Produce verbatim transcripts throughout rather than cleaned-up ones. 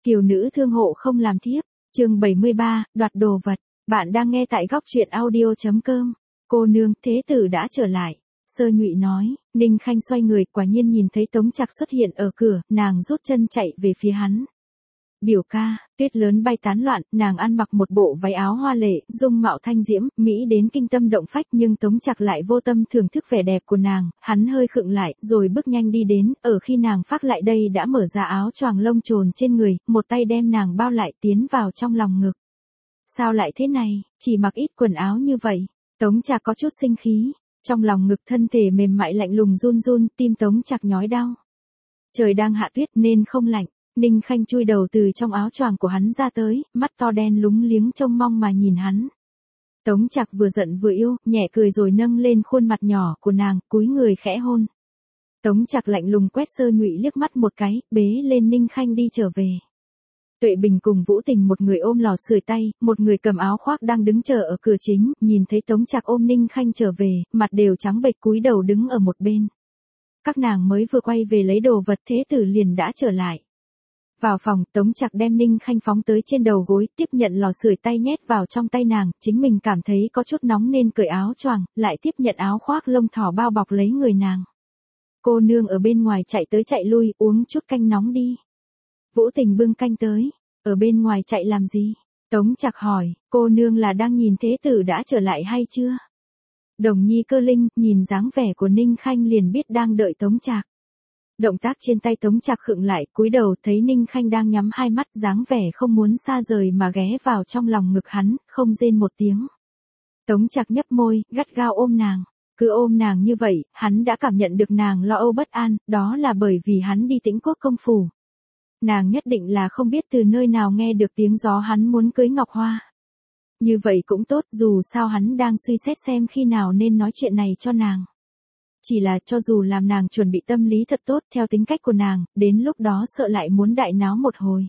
Kiều nữ thương hộ không làm thiếp, chương bảy mươi ba, đoạt đồ vật. Bạn đang nghe tại góc truyện audio chấm com. Cô nương, thế tử đã trở lại. Sơ Nhụy nói. Ninh Khanh xoay người, quả nhiên nhìn thấy Tống Trạc xuất hiện ở cửa, nàng rút chân chạy về phía hắn. Biểu ca, tuyết lớn bay tán loạn, nàng ăn mặc một bộ váy áo hoa lệ, dung mạo thanh diễm, mỹ đến kinh tâm động phách, nhưng Tống Trạc lại vô tâm thưởng thức vẻ đẹp của nàng, hắn hơi khựng lại, rồi bước nhanh đi đến, ở khi nàng phác lại đây đã mở ra áo choàng lông trồn trên người, một tay đem nàng bao lại tiến vào trong lòng ngực. Sao lại thế này, chỉ mặc ít quần áo như vậy? Tống Trạc có chút sinh khí, trong lòng ngực thân thể mềm mại lạnh lùng run run, tim Tống Trạc nhói đau. Trời đang hạ tuyết nên không lạnh. Ninh Khanh chui đầu từ trong áo choàng của hắn ra tới, mắt to đen lúng liếng trông mong mà nhìn hắn. Tống Trạc vừa giận vừa yêu, nhẹ cười rồi nâng lên khuôn mặt nhỏ của nàng, cúi người khẽ hôn. Tống Trạc lạnh lùng quét Sơ Nhụy liếc mắt một cái, bế lên Ninh Khanh đi trở về. Tuệ Bình cùng Vũ Tình một người ôm lò sưởi tay, một người cầm áo khoác đang đứng chờ ở cửa chính, nhìn thấy Tống Trạc ôm Ninh Khanh trở về, mặt đều trắng bệch cúi đầu đứng ở một bên. Các nàng mới vừa quay về lấy đồ vật, thế tử liền đã trở lại. Vào phòng, Tống Trạc đem Ninh Khanh phóng tới trên đầu gối, tiếp nhận lò sưởi tay nhét vào trong tay nàng, chính mình cảm thấy có chút nóng nên cởi áo choàng, lại tiếp nhận áo khoác lông thỏ bao bọc lấy người nàng. Cô nương ở bên ngoài chạy tới chạy lui, uống chút canh nóng đi. Vũ Tình bưng canh tới, ở bên ngoài chạy làm gì? Tống Trạc hỏi, cô nương là đang nhìn thế tử đã trở lại hay chưa? Đồng Nhi Cơ Linh, nhìn dáng vẻ của Ninh Khanh liền biết đang đợi Tống Trạc. Động tác trên tay Tống Trạc khựng lại, cúi đầu thấy Ninh Khanh đang nhắm hai mắt, dáng vẻ không muốn xa rời mà ghé vào trong lòng ngực hắn, không rên một tiếng. Tống Trạc nhấp môi, gắt gao ôm nàng. Cứ ôm nàng như vậy, hắn đã cảm nhận được nàng lo âu bất an, đó là bởi vì hắn đi Tĩnh Quốc công phủ. Nàng nhất định là không biết từ nơi nào nghe được tiếng gió hắn muốn cưới Ngọc Hoa. Như vậy cũng tốt, dù sao hắn đang suy xét xem khi nào nên nói chuyện này cho nàng. Chỉ là cho dù làm nàng chuẩn bị tâm lý thật tốt theo tính cách của nàng, đến lúc đó sợ lại muốn đại náo một hồi.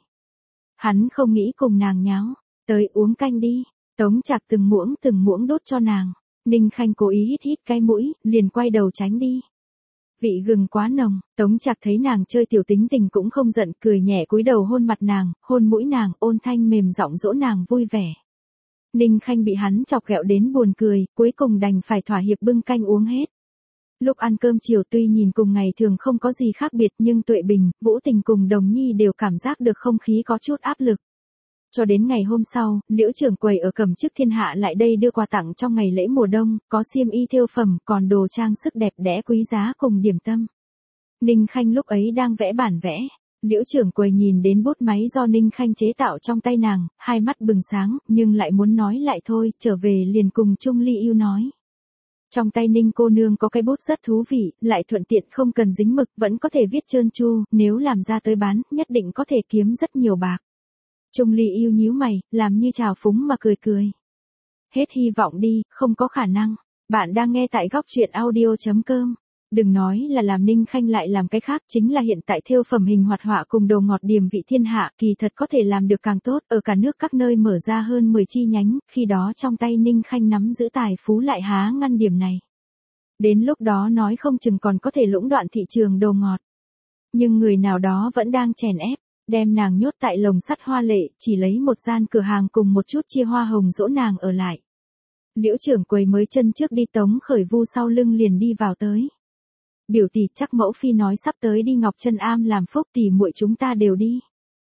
Hắn không nghĩ cùng nàng nháo, tới uống canh đi. Tống Trạc từng muỗng từng muỗng đốt cho nàng. Ninh Khanh cố ý hít hít cái mũi, liền quay đầu tránh đi. Vị gừng quá nồng, Tống Trạc thấy nàng chơi tiểu tính tình cũng không giận, cười nhẹ cúi đầu hôn mặt nàng, hôn mũi nàng, ôn thanh mềm giọng dỗ nàng vui vẻ. Ninh Khanh bị hắn chọc ghẹo đến buồn cười, cuối cùng đành phải thỏa hiệp bưng canh uống hết. Lúc ăn cơm chiều tuy nhìn cùng ngày thường không có gì khác biệt, nhưng Tuệ Bình, Vũ Tình cùng Đồng Nhi đều cảm giác được không khí có chút áp lực. Cho đến ngày hôm sau, Liễu trưởng quầy ở Cẩm Chức Thiên Hạ lại đây đưa quà tặng trong ngày lễ mùa đông, có xiêm y thêu phẩm, còn đồ trang sức đẹp đẽ quý giá cùng điểm tâm. Ninh Khanh lúc ấy đang vẽ bản vẽ. Liễu trưởng quầy nhìn đến bút máy do Ninh Khanh chế tạo trong tay nàng, hai mắt bừng sáng, nhưng lại muốn nói lại thôi, trở về liền cùng Trung Ly Yêu nói. Trong tay Ninh cô nương có cái bút rất thú vị, lại thuận tiện không cần dính mực, vẫn có thể viết trơn tru, nếu làm ra tới bán, nhất định có thể kiếm rất nhiều bạc. Trung Ly Yêu nhíu mày, làm như trào phúng mà cười cười. Hết hy vọng đi, không có khả năng. Bạn đang nghe tại góc truyện audio chấm com. Đừng nói là làm Ninh Khanh lại làm cái khác, chính là hiện tại thêu phẩm hình hoạt họa cùng đồ ngọt điềm vị thiên hạ, kỳ thật có thể làm được càng tốt, ở cả nước các nơi mở ra hơn mười chi nhánh, khi đó trong tay Ninh Khanh nắm giữ tài phú lại há ngăn điểm này. Đến lúc đó nói không chừng còn có thể lũng đoạn thị trường đồ ngọt. Nhưng người nào đó vẫn đang chèn ép, đem nàng nhốt tại lồng sắt hoa lệ, chỉ lấy một gian cửa hàng cùng một chút chia hoa hồng dỗ nàng ở lại. Liễu trưởng quầy mới chân trước đi, Tống Khởi Vu sau lưng liền đi vào tới. Biểu tỷ, chắc mẫu phi nói sắp tới đi Ngọc Chân Am làm phúc, tỷ muội chúng ta đều đi.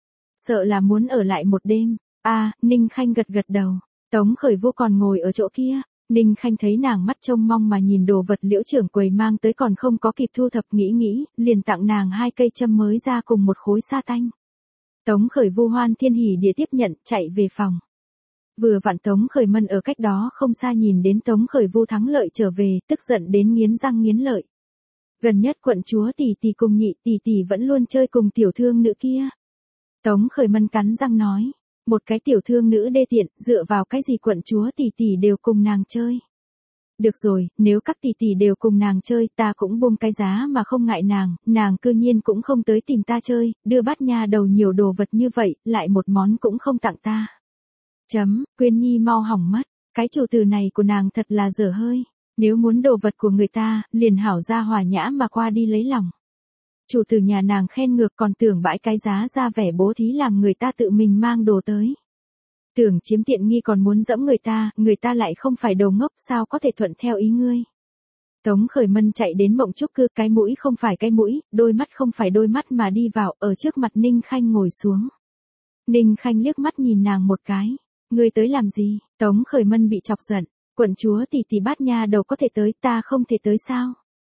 Sợ là muốn ở lại một đêm. A, à, Ninh Khanh gật gật đầu. Tống Khởi Vu còn ngồi ở chỗ kia. Ninh Khanh thấy nàng mắt trông mong mà nhìn đồ vật Liễu trưởng quầy mang tới còn không có kịp thu thập, nghĩ nghĩ, liền tặng nàng hai cây châm mới ra cùng một khối sa tanh. Tống Khởi Vu hoan thiên hỉ địa tiếp nhận, chạy về phòng. Vừa vặn Tống Khởi Mân ở cách đó không xa nhìn đến Tống Khởi Vu thắng lợi trở về, tức giận đến nghiến răng nghiến lợi. Gần nhất quận chúa tỷ tỷ cùng nhị tỷ tỷ vẫn luôn chơi cùng tiểu thương nữ kia. Tống Khởi Mân cắn răng nói, một cái tiểu thương nữ đê tiện, dựa vào cái gì quận chúa tỷ tỷ đều cùng nàng chơi. Được rồi, nếu các tỷ tỷ đều cùng nàng chơi, ta cũng buông cái giá mà không ngại nàng, nàng cư nhiên cũng không tới tìm ta chơi, đưa bát nha đầu nhiều đồ vật như vậy, lại một món cũng không tặng ta. Chấm, Quyên Nhi mau hỏng mất, cái chủ từ này của nàng thật là dở hơi. Nếu muốn đồ vật của người ta, liền hảo ra hòa nhã mà qua đi lấy lòng. Chủ tử nhà nàng khen ngược còn tưởng bãi cái giá ra vẻ bố thí làm người ta tự mình mang đồ tới. Tưởng chiếm tiện nghi còn muốn dẫm người ta, người ta lại không phải đồ ngốc sao có thể thuận theo ý ngươi. Tống Khởi Mân chạy đến Mộng Trúc Cư, cái mũi không phải cái mũi, đôi mắt không phải đôi mắt mà đi vào, ở trước mặt Ninh Khanh ngồi xuống. Ninh Khanh liếc mắt nhìn nàng một cái. Ngươi tới làm gì? Tống Khởi Mân bị chọc giận. Quận chúa tỷ tỷ Bát Nha Đầu có thể tới, ta không thể tới sao?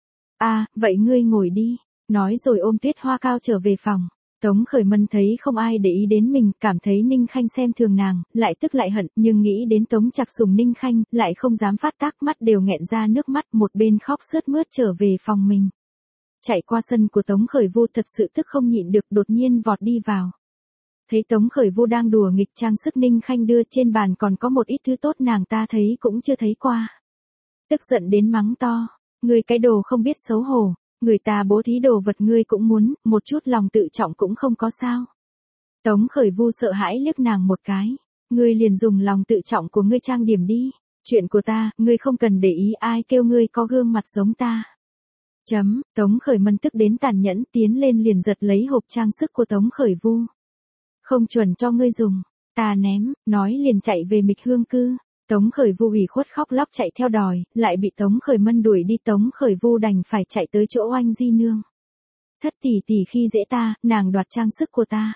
À, vậy ngươi ngồi đi. Nói rồi ôm Tuyết Hoa Cao trở về phòng. Tống Khởi Mân thấy không ai để ý đến mình, cảm thấy Ninh Khanh xem thường nàng, lại tức lại hận, nhưng nghĩ đến Tống Trạc Sùng Ninh Khanh, lại không dám phát tác, mắt đều nghẹn ra nước mắt, một bên khóc sướt mướt trở về phòng mình. Chạy qua sân của Tống Khởi Vu thật sự tức không nhịn được, đột nhiên vọt đi vào. Thấy Tống Khởi Vu đang đùa nghịch trang sức Ninh Khanh đưa trên bàn còn có một ít thứ tốt nàng ta thấy cũng chưa thấy qua. Tức giận đến mắng to, ngươi cái đồ không biết xấu hổ. Người ta bố thí đồ vật ngươi cũng muốn, một chút lòng tự trọng cũng không có sao. Tống Khởi Vu sợ hãi liếc nàng một cái. Ngươi liền dùng lòng tự trọng của ngươi trang điểm đi. Chuyện của ta, ngươi không cần để ý ai kêu ngươi có gương mặt giống ta. Chấm, Tống Khởi Mân tức đến tàn nhẫn tiến lên liền giật lấy hộp trang sức của Tống Khởi Vu. Không chuẩn cho ngươi dùng, ta ném, nói liền chạy về Mịch Hương Cư. Tống Khởi Vu ủy khuất khóc lóc chạy theo đòi, lại bị Tống Khởi Mân đuổi đi. Tống Khởi Vu đành phải chạy tới chỗ Oanh Di Nương. Thất tỷ tỷ khi dễ ta, nàng đoạt trang sức của ta.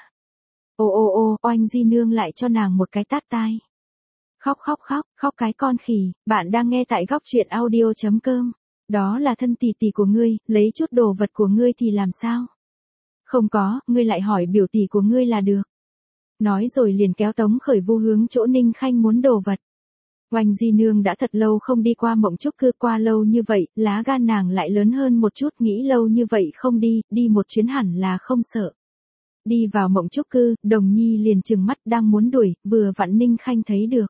Ô ô ô, Oanh Di Nương lại cho nàng một cái tát tai. Khóc khóc khóc, khóc cái con khỉ, bạn đang nghe tại góc truyện audio chấm com. Đó là thân tỷ tỷ của ngươi, lấy chút đồ vật của ngươi thì làm sao? Không có, ngươi lại hỏi biểu tỷ của ngươi là được. Nói rồi liền kéo Tống Khởi Vu hướng chỗ Ninh Khanh muốn đồ vật. Oanh Di Nương đã thật lâu không đi qua Mộng Trúc Cư, qua lâu như vậy, lá gan nàng lại lớn hơn một chút, nghĩ lâu như vậy không đi, đi một chuyến hẳn là không sợ. Đi vào Mộng Trúc Cư, Đồng Nhi liền trừng mắt đang muốn đuổi, vừa vặn Ninh Khanh thấy được.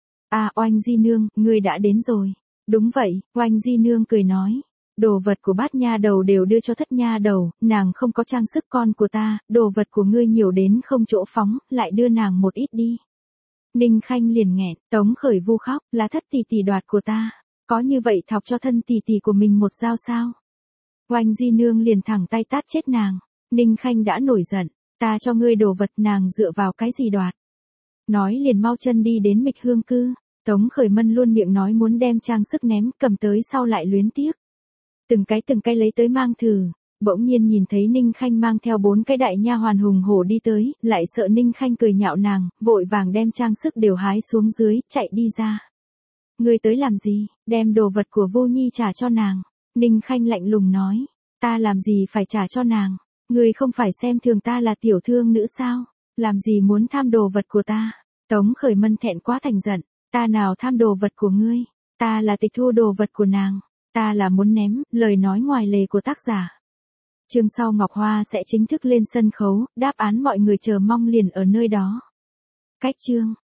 À, Oanh Di Nương, ngươi đã đến rồi. Đúng vậy, Oanh Di Nương cười nói. Đồ vật của Bát Nha Đầu đều đưa cho Thất Nha Đầu, nàng không có trang sức con của ta, đồ vật của ngươi nhiều đến không chỗ phóng, lại đưa nàng một ít đi. Ninh Khanh liền nghẹn, Tống Khởi Vu khóc, là thất tỷ tỷ đoạt của ta, có như vậy thọc cho thân tỷ tỷ của mình một dao sao? Oanh Di Nương liền thẳng tay tát chết nàng. Ninh Khanh đã nổi giận, ta cho ngươi đồ vật nàng dựa vào cái gì đoạt? Nói liền mau chân đi đến Mịch Hương Cư. Tống Khởi Mân luôn miệng nói muốn đem trang sức ném, cầm tới sau lại luyến tiếc. Từng cái từng cái lấy tới mang thử. Bỗng nhiên nhìn thấy Ninh Khanh mang theo bốn cái đại nha hoàn hùng hổ đi tới, lại sợ Ninh Khanh cười nhạo nàng, vội vàng đem trang sức đều hái xuống dưới, chạy đi ra. Ngươi tới làm gì, đem đồ vật của Vô Nhi trả cho nàng. Ninh Khanh lạnh lùng nói, ta làm gì phải trả cho nàng, ngươi không phải xem thường ta là tiểu thương nữ sao, làm gì muốn tham đồ vật của ta. Tống Khởi Mân thẹn quá thành giận, ta nào tham đồ vật của ngươi, ta là tịch thu đồ vật của nàng, ta là muốn ném, lời nói ngoài lề của tác giả. Chương sau Ngọc Hoa sẽ chính thức lên sân khấu, đáp án mọi người chờ mong liền ở nơi đó. Cách chương